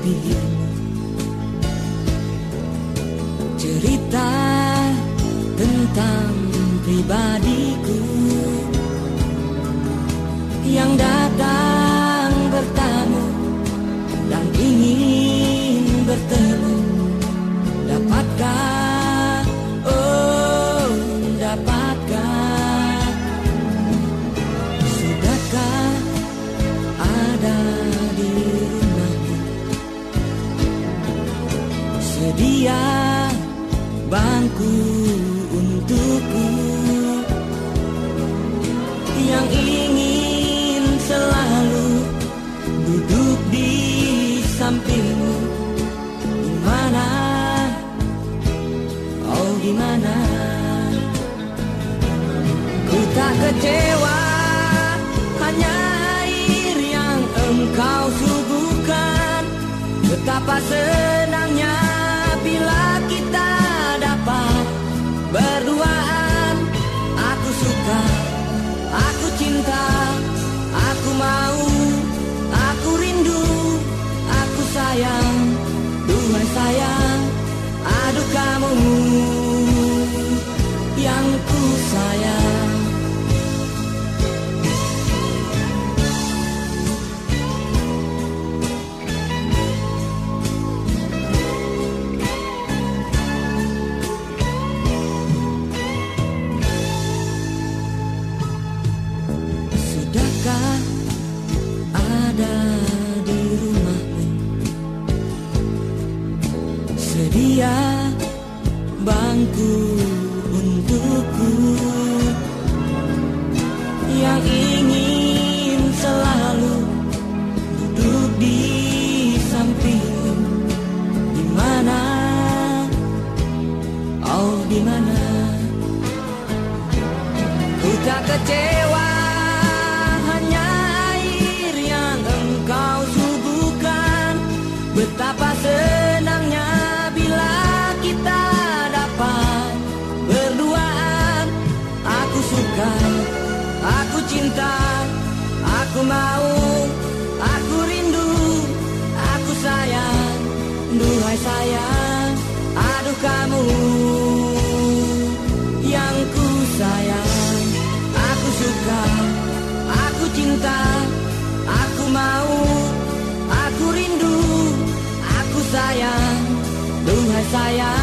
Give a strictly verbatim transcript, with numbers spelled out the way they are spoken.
dirimu. Cerita tentang pribadiku yang datang bertamu dan ingin bertemu. Dapatkah, oh dapatkah, sudahkah ada di rumahmu? Sedia bangku untukku yang ingin selalu duduk di sampingmu. Dimana, oh dimana, ku tak kecewa, hanya air yang engkau suguhkan. Betapa senangnya bila kita dapat berduaan. Aku suka, aku cinta, aku mau, aku rindu, aku sayang, duhai sayang, aduh kamu yang ku sayang. Sudahkah ada di rumahmu? Sedia bangku untukku yang ingin selalu duduk di samping. Dimana, oh dimana, ku tak kecewa, hanya air yang engkau suguhkan. Betapa senangnya bila kita dapat berduaan. Aku suka, aku cinta, aku mau, aku rindu, aku sayang, duhai sayang, aduh kamu yang ku sayang. Aku suka, aku cinta, aku mau, aku rindu, aku sayang, duhai sayang,